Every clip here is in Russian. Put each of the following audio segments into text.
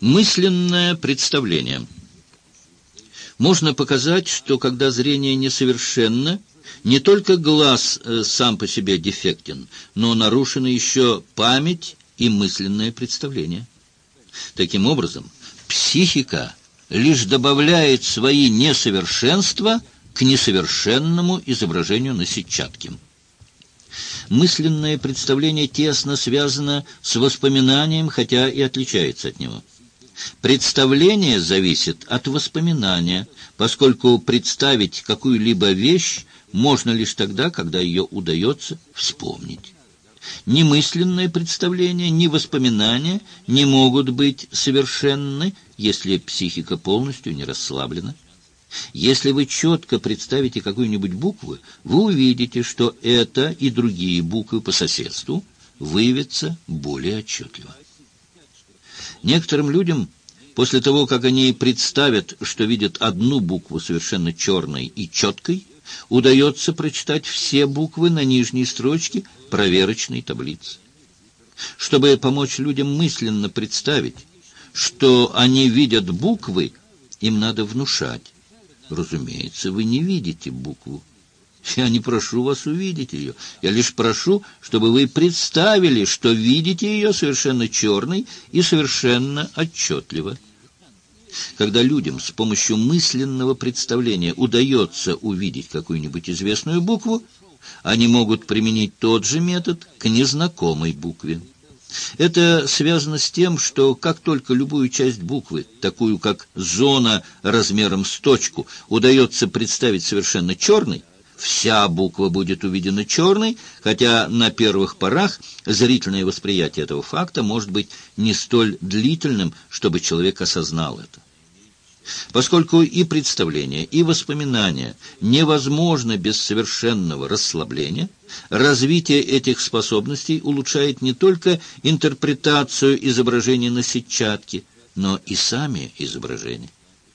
Мысленное представление. Можно показать, что когда зрение несовершенно, не только глаз сам по себе дефектен, но нарушена еще память и мысленное представление. Таким образом, психика лишь добавляет свои несовершенства к несовершенному изображению на сетчатке. Мысленное представление тесно связано с воспоминанием, хотя и отличается от него. Представление зависит от воспоминания, поскольку представить какую-либо вещь можно лишь тогда, когда ее удается вспомнить. Ни мысленное представление, ни воспоминания не могут быть совершенны, если психика полностью не расслаблена. Если вы четко представите какую-нибудь букву, вы увидите, что это и другие буквы по соседству выявятся более отчетливо. Некоторым людям, после того, как они представят, что видят одну букву совершенно черной и четкой, удается прочитать все буквы на нижней строчке проверочной таблицы. Чтобы помочь людям мысленно представить, что они видят буквы, им надо внушать. Разумеется, вы не видите букву. Я не прошу вас увидеть ее. Я лишь прошу, чтобы вы представили, что видите ее совершенно черной и совершенно отчетливо. Когда людям с помощью мысленного представления удается увидеть какую-нибудь известную букву, они могут применить тот же метод к незнакомой букве. Это связано с тем, что как только любую часть буквы, такую как зона размером с точку, удается представить совершенно черной, вся буква будет увидена черной, хотя на первых порах зрительное восприятие этого факта может быть не столь длительным, чтобы человек осознал это. Поскольку и представление, и воспоминания невозможно без совершенного расслабления, развитие этих способностей улучшает не только интерпретацию изображений на сетчатке, но и сами изображения.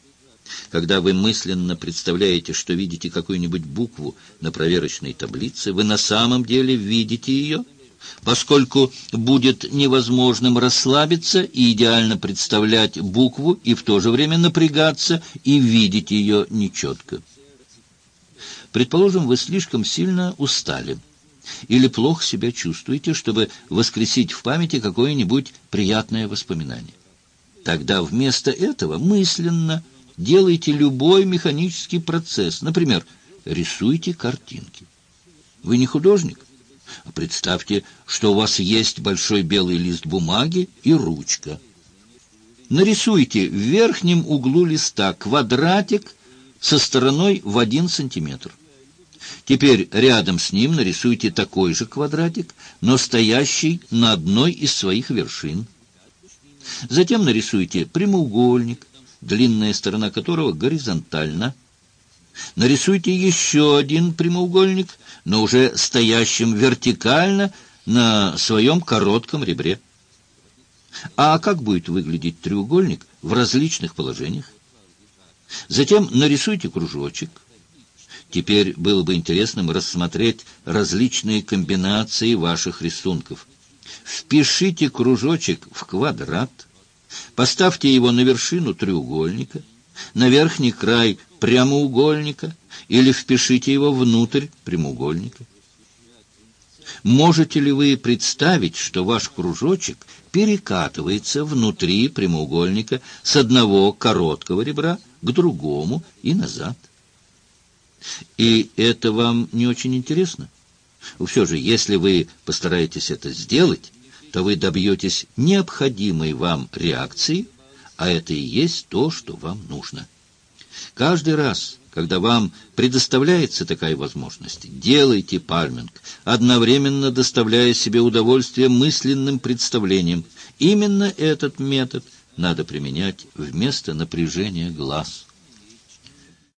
Когда вы мысленно представляете, что видите какую-нибудь букву на проверочной таблице, вы на самом деле видите ее, поскольку будет невозможным расслабиться и идеально представлять букву и в то же время напрягаться и видеть ее нечетко. Предположим, вы слишком сильно устали или плохо себя чувствуете, чтобы воскресить в памяти какое-нибудь приятное воспоминание. Тогда вместо этого мысленно делайте любой механический процесс. Например, рисуйте картинки. Вы не художник? Представьте, что у вас есть большой белый лист бумаги и ручка. Нарисуйте в верхнем углу листа квадратик со стороной в 1 сантиметр. Теперь рядом с ним нарисуйте такой же квадратик, но стоящий на одной из своих вершин. Затем нарисуйте прямоугольник, длинная сторона которого горизонтальна. Нарисуйте еще один прямоугольник, но уже стоящим вертикально на своем коротком ребре. А как будет выглядеть треугольник в различных положениях? Затем нарисуйте кружочек. Теперь было бы интересным рассмотреть различные комбинации ваших рисунков. Впишите кружочек в квадрат, поставьте его на вершину треугольника, на верхний край прямоугольника или впишите его внутрь прямоугольника. Можете ли вы представить, что ваш кружочек перекатывается внутри прямоугольника с одного короткого ребра к другому и назад? И это вам не очень интересно? Все же, если вы постараетесь это сделать, то вы добьетесь необходимой вам реакции, а это и есть то, что вам нужно. Каждый раз, когда вам предоставляется такая возможность, делайте пальминг, одновременно доставляя себе удовольствие мысленным представлением. Именно этот метод надо применять вместо напряжения глаз.